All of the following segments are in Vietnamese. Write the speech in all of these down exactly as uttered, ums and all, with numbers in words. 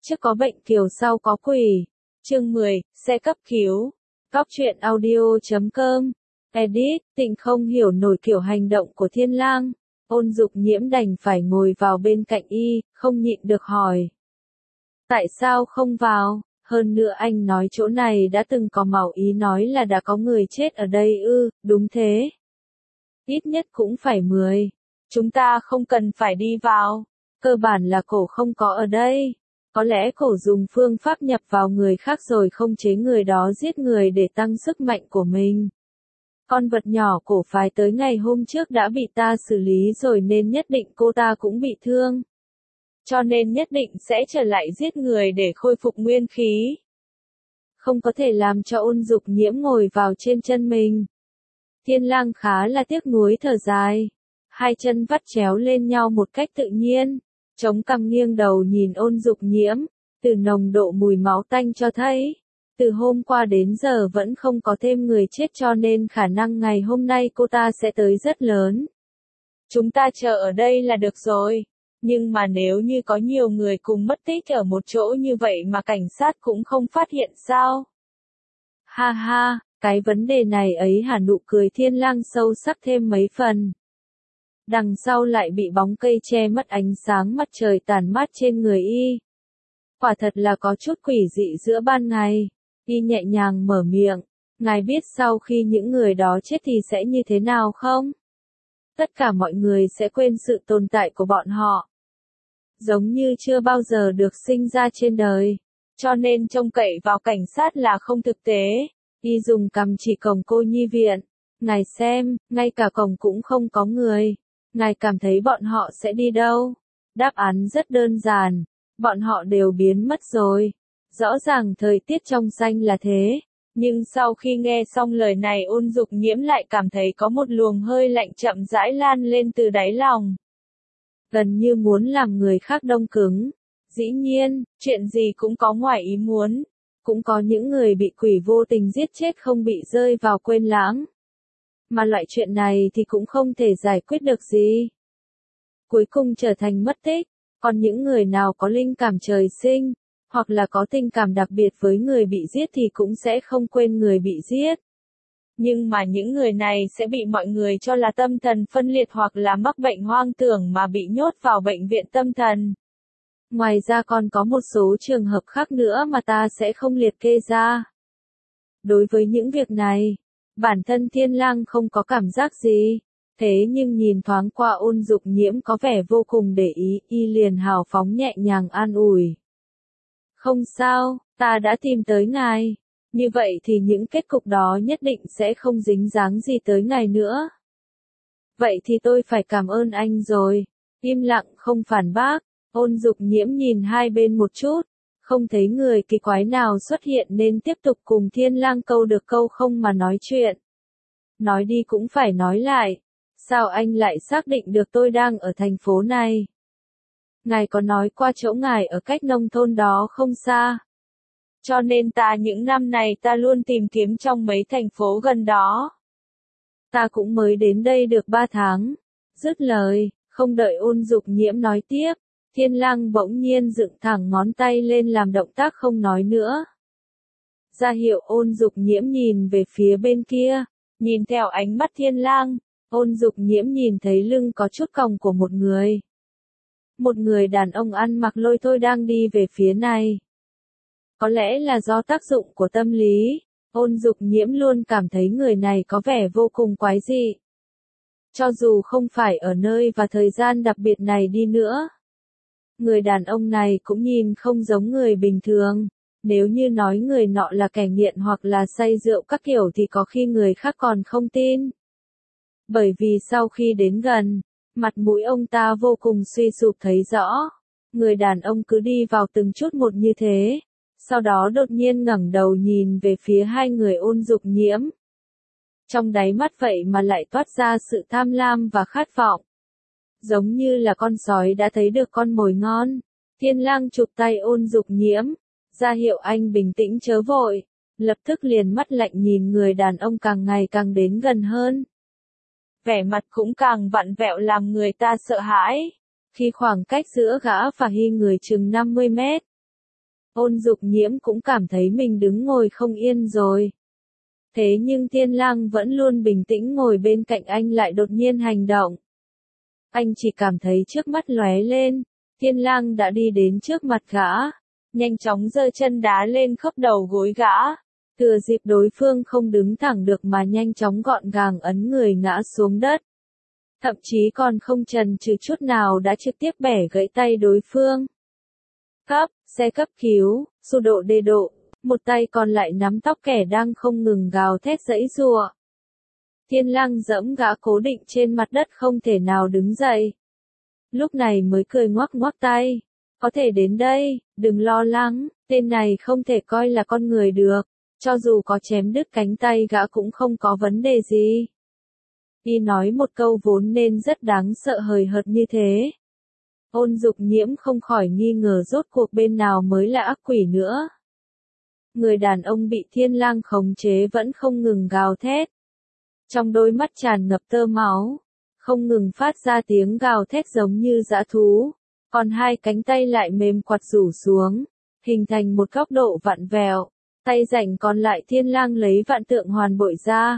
Trước có bệnh kiều sau có quỷ. Chương mười, xe cấp cứu. Góc truyện audio chấm com. Edit, Tịnh không hiểu nổi kiểu hành động của Thiên Lang. Ôn Dục Nhiễm đành phải ngồi vào bên cạnh y, không nhịn được hỏi. Tại sao không vào? Hơn nữa anh nói chỗ này đã từng có màu ý nói là đã có người chết ở đây ư, đúng thế. Ít nhất cũng phải mười. Chúng ta không cần phải đi vào. Cơ bản là cổ không có ở đây. Có lẽ cổ dùng phương pháp nhập vào người khác rồi không chế người đó giết người để tăng sức mạnh của mình. Con vật nhỏ cổ phái tới ngày hôm trước đã bị ta xử lý rồi nên nhất định cô ta cũng bị thương. Cho nên nhất định sẽ trở lại giết người để khôi phục nguyên khí. Không có thể làm cho Ôn Dục Nhiễm ngồi vào trên chân mình. Thiên Lang khá là tiếc nuối thở dài. Hai chân vắt chéo lên nhau một cách tự nhiên. Chống cằm nghiêng đầu nhìn Ôn Dục Nhiễm. Từ nồng độ mùi máu tanh cho thấy. Từ hôm qua đến giờ vẫn không có thêm người chết cho nên khả năng ngày hôm nay cô ta sẽ tới rất lớn. Chúng ta chờ ở đây là được rồi. Nhưng mà nếu như có nhiều người cùng mất tích ở một chỗ như vậy mà cảnh sát cũng không phát hiện sao? Ha ha, cái vấn đề này ấy hả? Nụ cười Thiên Lang sâu sắc thêm mấy phần. Đằng sau lại bị bóng cây che mất ánh sáng mặt trời tàn mát trên người y. Quả thật là có chút quỷ dị giữa ban ngày. Y nhẹ nhàng mở miệng. Ngài biết sau khi những người đó chết thì sẽ như thế nào không? Tất cả mọi người sẽ quên sự tồn tại của bọn họ. Giống như chưa bao giờ được sinh ra trên đời. Cho nên trông cậy vào cảnh sát là không thực tế. Y dùng cằm chỉ cổng cô nhi viện. Ngài xem, ngay cả cổng cũng không có người. Ngài cảm thấy bọn họ sẽ đi đâu? Đáp án rất đơn giản. Bọn họ đều biến mất rồi. Rõ ràng thời tiết trong xanh là thế. Nhưng sau khi nghe xong lời này Ôn Dục Nhiễm lại cảm thấy có một luồng hơi lạnh chậm rãi lan lên từ đáy lòng. Gần như muốn làm người khác đông cứng. Dĩ nhiên, chuyện gì cũng có ngoài ý muốn. Cũng có những người bị quỷ vô tình giết chết không bị rơi vào quên lãng. Mà loại chuyện này thì cũng không thể giải quyết được gì. Cuối cùng trở thành mất tích. Còn những người nào có linh cảm trời sinh, hoặc là có tình cảm đặc biệt với người bị giết thì cũng sẽ không quên người bị giết. Nhưng mà những người này sẽ bị mọi người cho là tâm thần phân liệt hoặc là mắc bệnh hoang tưởng mà bị nhốt vào bệnh viện tâm thần. Ngoài ra còn có một số trường hợp khác nữa mà ta sẽ không liệt kê ra. Đối với những việc này, bản thân Thiên Lang không có cảm giác gì. Thế nhưng nhìn thoáng qua Ôn Dục Nhiễm có vẻ vô cùng để ý, y liền hào phóng nhẹ nhàng an ủi. Không sao, ta đã tìm tới ngài. Như vậy thì những kết cục đó nhất định sẽ không dính dáng gì tới ngài nữa. Vậy thì tôi phải cảm ơn anh rồi. Im lặng không phản bác. Ôn Dục Nhiễm nhìn hai bên một chút. Không thấy người kỳ quái nào xuất hiện nên tiếp tục cùng Thiên Lang câu được câu không mà nói chuyện. Nói đi cũng phải nói lại. Sao anh lại xác định được tôi đang ở thành phố này? Ngài có nói qua chỗ ngài ở cách nông thôn đó không xa. Cho nên ta những năm này ta luôn tìm kiếm trong mấy thành phố gần đó. Ta cũng mới đến đây được ba tháng. Dứt lời, không đợi Ôn Dục Nhiễm nói tiếp, Thiên Lang bỗng nhiên dựng thẳng ngón tay lên làm động tác không nói nữa. Ra hiệu Ôn Dục Nhiễm nhìn về phía bên kia, nhìn theo ánh mắt Thiên Lang, Ôn Dục Nhiễm nhìn thấy lưng có chút cong của một người. Một người đàn ông ăn mặc lôi thôi đang đi về phía này. Có lẽ là do tác dụng của tâm lý, Ôn Dục Nhiễm luôn cảm thấy người này có vẻ vô cùng quái dị. Cho dù không phải ở nơi và thời gian đặc biệt này đi nữa. Người đàn ông này cũng nhìn không giống người bình thường. Nếu như nói người nọ là kẻ nghiện hoặc là say rượu các kiểu thì có khi người khác còn không tin. Bởi vì sau khi đến gần, mặt mũi ông ta vô cùng suy sụp thấy rõ. Người đàn ông cứ đi vào từng chút một như thế. Sau đó đột nhiên ngẩng đầu nhìn về phía hai người Ôn Dục Nhiễm. Trong đáy mắt vậy mà lại toát ra sự tham lam và khát vọng. Giống như là con sói đã thấy được con mồi ngon. Thiên Lang chụp tay Ôn Dục Nhiễm. Ra hiệu anh bình tĩnh chớ vội. Lập tức liền mắt lạnh nhìn người đàn ông càng ngày càng đến gần hơn. Vẻ mặt cũng càng vặn vẹo làm người ta sợ hãi. Khi khoảng cách giữa gã và Hy người chừng năm mươi mét. Ôn Dục Nhiễm cũng cảm thấy mình đứng ngồi không yên rồi. Thế nhưng Thiên Lang vẫn luôn bình tĩnh ngồi bên cạnh anh lại đột nhiên hành động. Anh chỉ cảm thấy trước mắt lóe lên, Thiên Lang đã đi đến trước mặt gã, nhanh chóng giơ chân đá lên khớp đầu gối gã, thừa dịp đối phương không đứng thẳng được mà nhanh chóng gọn gàng ấn người ngã xuống đất. Thậm chí còn không chần chừ chút nào đã trực tiếp bẻ gãy tay đối phương. Cấp, xe cấp cứu, su độ đê độ, một tay còn lại nắm tóc kẻ đang không ngừng gào thét giãy giụa. Thiên Lang giẫm gã cố định trên mặt đất không thể nào đứng dậy. Lúc này mới cười ngoắc ngoắc tay. Có thể đến đây, đừng lo lắng, tên này không thể coi là con người được. Cho dù có chém đứt cánh tay gã cũng không có vấn đề gì. Y nói một câu vốn nên rất đáng sợ hời hợt như thế. Ôn Dục Nhiễm không khỏi nghi ngờ rốt cuộc bên nào mới là ác quỷ nữa. Người đàn ông bị Thiên Lang khống chế vẫn không ngừng gào thét. Trong đôi mắt tràn ngập tơ máu, không ngừng phát ra tiếng gào thét giống như dã thú, còn hai cánh tay lại mềm quặt rủ xuống, hình thành một góc độ vặn vẹo, tay rảnh còn lại Thiên Lang lấy vạn tượng hoàn bội ra.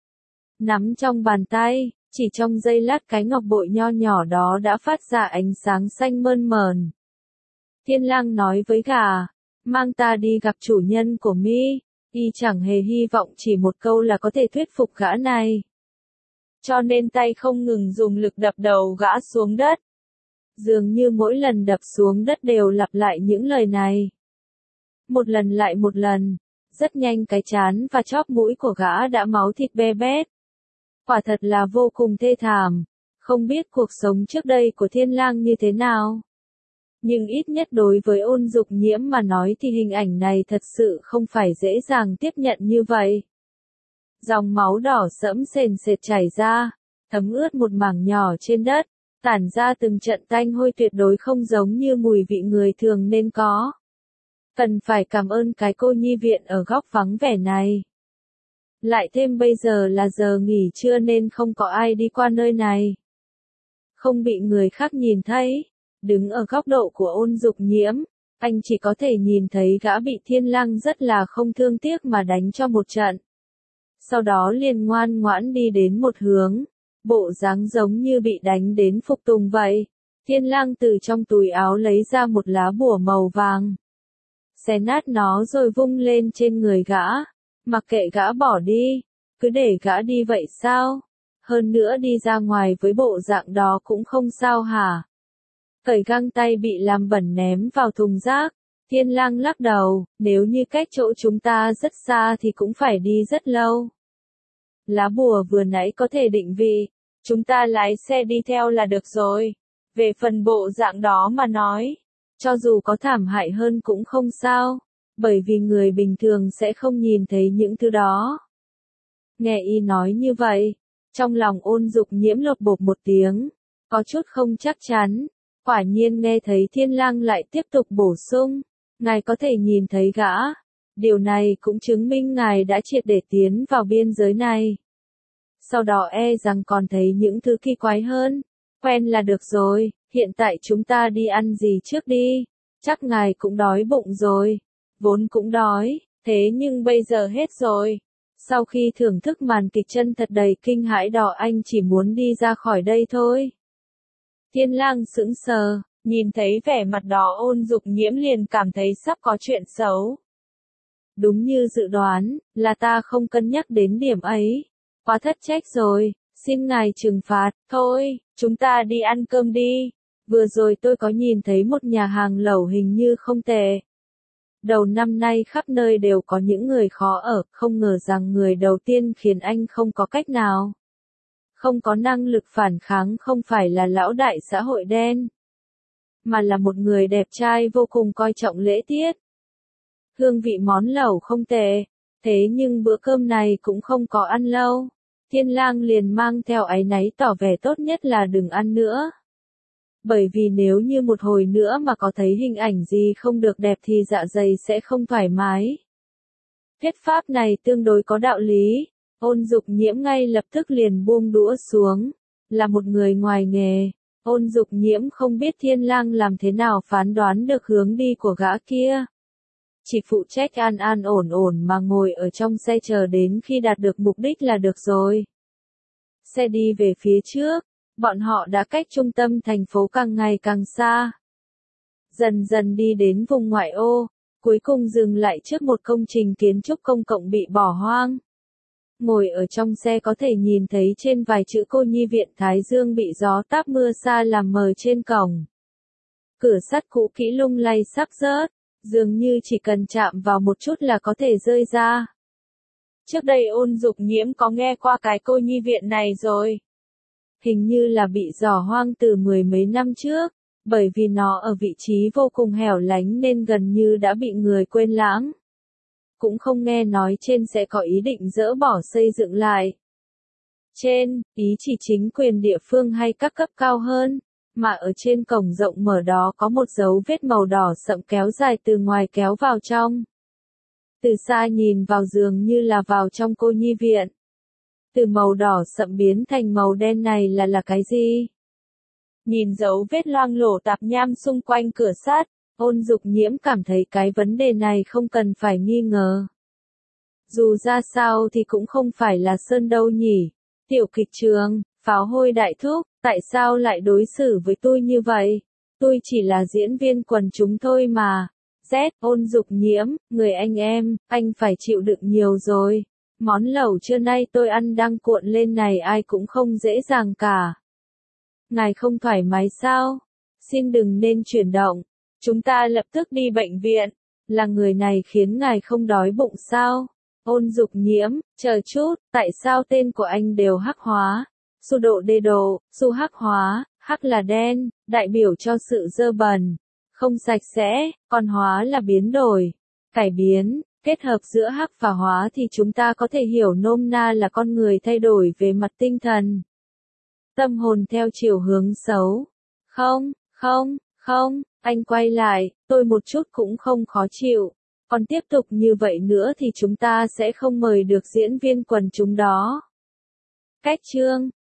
Nắm trong bàn tay, chỉ trong giây lát cái ngọc bội nho nhỏ đó đã phát ra ánh sáng xanh mơn mởn. Thiên Lang nói với gà, mang ta đi gặp chủ nhân của mi. Y chẳng hề hy vọng chỉ một câu là có thể thuyết phục gã này. Cho nên tay không ngừng dùng lực đập đầu gã xuống đất. Dường như mỗi lần đập xuống đất đều lặp lại những lời này. Một lần lại một lần, rất nhanh cái trán và chóp mũi của gã đã máu thịt be bét. Quả thật là vô cùng thê thảm, không biết cuộc sống trước đây của Thiên Lang như thế nào. Nhưng ít nhất đối với Ôn Dục Nhiễm mà nói thì hình ảnh này thật sự không phải dễ dàng tiếp nhận như vậy. Dòng máu đỏ sẫm sền sệt chảy ra, thấm ướt một mảng nhỏ trên đất, tản ra từng trận tanh hôi tuyệt đối không giống như mùi vị người thường nên có. Cần phải cảm ơn cái cô nhi viện ở góc vắng vẻ này. Lại thêm bây giờ là giờ nghỉ trưa nên không có ai đi qua nơi này. Không bị người khác nhìn thấy. Đứng ở góc độ của Ôn Dục Nhiễm, anh chỉ có thể nhìn thấy gã bị Thiên Lang rất là không thương tiếc mà đánh cho một trận. Sau đó liền ngoan ngoãn đi đến một hướng, bộ dáng giống như bị đánh đến phục tùng vậy. Thiên Lang từ trong túi áo lấy ra một lá bùa màu vàng. Xé nát nó rồi vung lên trên người gã, mặc kệ gã bỏ đi, cứ để gã đi vậy sao? Hơn nữa đi ra ngoài với bộ dạng đó cũng không sao hả? Cởi găng tay bị làm bẩn ném vào thùng rác, Thiên Lang lắc đầu, nếu như cách chỗ chúng ta rất xa thì cũng phải đi rất lâu. Lá bùa vừa nãy có thể định vị, chúng ta lái xe đi theo là được rồi. Về phần bộ dạng đó mà nói, cho dù có thảm hại hơn cũng không sao, bởi vì người bình thường sẽ không nhìn thấy những thứ đó. Nghe y nói như vậy, trong lòng Ôn Dục Nhiễm lột bột một tiếng, có chút không chắc chắn. Quả nhiên nghe thấy Thiên Lang lại tiếp tục bổ sung, ngài có thể nhìn thấy gã. Điều này cũng chứng minh ngài đã triệt để tiến vào biên giới này. Sau đó e rằng còn thấy những thứ kỳ quái hơn. Quen là được rồi, hiện tại chúng ta đi ăn gì trước đi. Chắc ngài cũng đói bụng rồi. Vốn cũng đói, thế nhưng bây giờ hết rồi. Sau khi thưởng thức màn kịch chân thật đầy kinh hãi đó anh chỉ muốn đi ra khỏi đây thôi. Thiên Lang sững sờ, nhìn thấy vẻ mặt đó Ôn Dục Nhiễm liền cảm thấy sắp có chuyện xấu. Đúng như dự đoán, là ta không cân nhắc đến điểm ấy. Quá thất trách rồi, xin ngài trừng phạt, thôi, chúng ta đi ăn cơm đi. Vừa rồi tôi có nhìn thấy một nhà hàng lẩu hình như không tệ. Đầu năm nay khắp nơi đều có những người khó ở, không ngờ rằng người đầu tiên khiến anh không có cách nào. Không có năng lực phản kháng không phải là lão đại xã hội đen, mà là một người đẹp trai vô cùng coi trọng lễ tiết. Hương vị món lẩu không tệ, thế nhưng bữa cơm này cũng không có ăn lâu. Thiên Lang liền mang theo áy náy tỏ vẻ tốt nhất là đừng ăn nữa. Bởi vì nếu như một hồi nữa mà có thấy hình ảnh gì không được đẹp thì dạ dày sẽ không thoải mái. Thuyết pháp này tương đối có đạo lý. Ôn Dục Nhiễm ngay lập tức liền buông đũa xuống. Là một người ngoài nghề, Ôn Dục Nhiễm không biết Thiên Lang làm thế nào phán đoán được hướng đi của gã kia. chỉ phụ trách an an ổn ổn mà ngồi ở trong xe chờ đến khi đạt được mục đích là được rồi. Xe đi về phía trước, bọn họ đã cách trung tâm thành phố càng ngày càng xa. Dần dần đi đến vùng ngoại ô, cuối cùng dừng lại trước một công trình kiến trúc công cộng bị bỏ hoang. Ngồi ở trong xe có thể nhìn thấy trên vài chữ Cô Nhi Viện Thái Dương bị gió táp mưa sa làm mờ trên cổng. Cửa sắt cũ kỹ lung lay sắp rớt, dường như chỉ cần chạm vào một chút là có thể rơi ra. Trước đây Ôn Dục Nhiễm có nghe qua cái Cô Nhi Viện này rồi. Hình như là bị dò hoang từ mười mấy năm trước, bởi vì nó ở vị trí vô cùng hẻo lánh nên gần như đã bị người quên lãng. Cũng không nghe nói trên sẽ có ý định dỡ bỏ xây dựng lại. Trên, ý chỉ chính quyền địa phương hay các cấp cao hơn, mà ở trên cổng rộng mở đó có một dấu vết màu đỏ sậm kéo dài từ ngoài kéo vào trong. Từ xa nhìn vào dường như là vào trong Cô Nhi Viện. Từ màu đỏ sậm biến thành màu đen này là là cái gì? Nhìn dấu vết loang lổ tạp nham xung quanh cửa sắt, Ôn Dục Nhiễm cảm thấy cái vấn đề này không cần phải nghi ngờ. Dù ra sao thì cũng không phải là Sơn đâu nhỉ. Tiểu kịch trường, pháo hôi đại thúc, tại sao lại đối xử với tôi như vậy? Tôi chỉ là diễn viên quần chúng thôi mà. Z, Ôn Dục Nhiễm, người anh em, anh phải chịu đựng nhiều rồi. Món lẩu trưa nay tôi ăn đang cuộn lên này ai cũng không dễ dàng cả. Ngài không thoải mái sao? Xin đừng nên chuyển động. Chúng ta lập tức đi bệnh viện. Là người này khiến ngài không đói bụng sao? Ôn Dục Nhiễm, chờ chút, tại sao tên của anh đều hắc hóa? Su độ đê đồ, su hắc hóa, hắc là đen, đại biểu cho sự dơ bẩn, không sạch sẽ, còn hóa là biến đổi, cải biến, kết hợp giữa hắc và hóa thì chúng ta có thể hiểu nôm na là con người thay đổi về mặt tinh thần. Tâm hồn theo chiều hướng xấu. Không, không, không, anh quay lại, tôi một chút cũng không khó chịu. Còn tiếp tục như vậy nữa thì chúng ta sẽ không mời được diễn viên quần chúng đó. Cách chương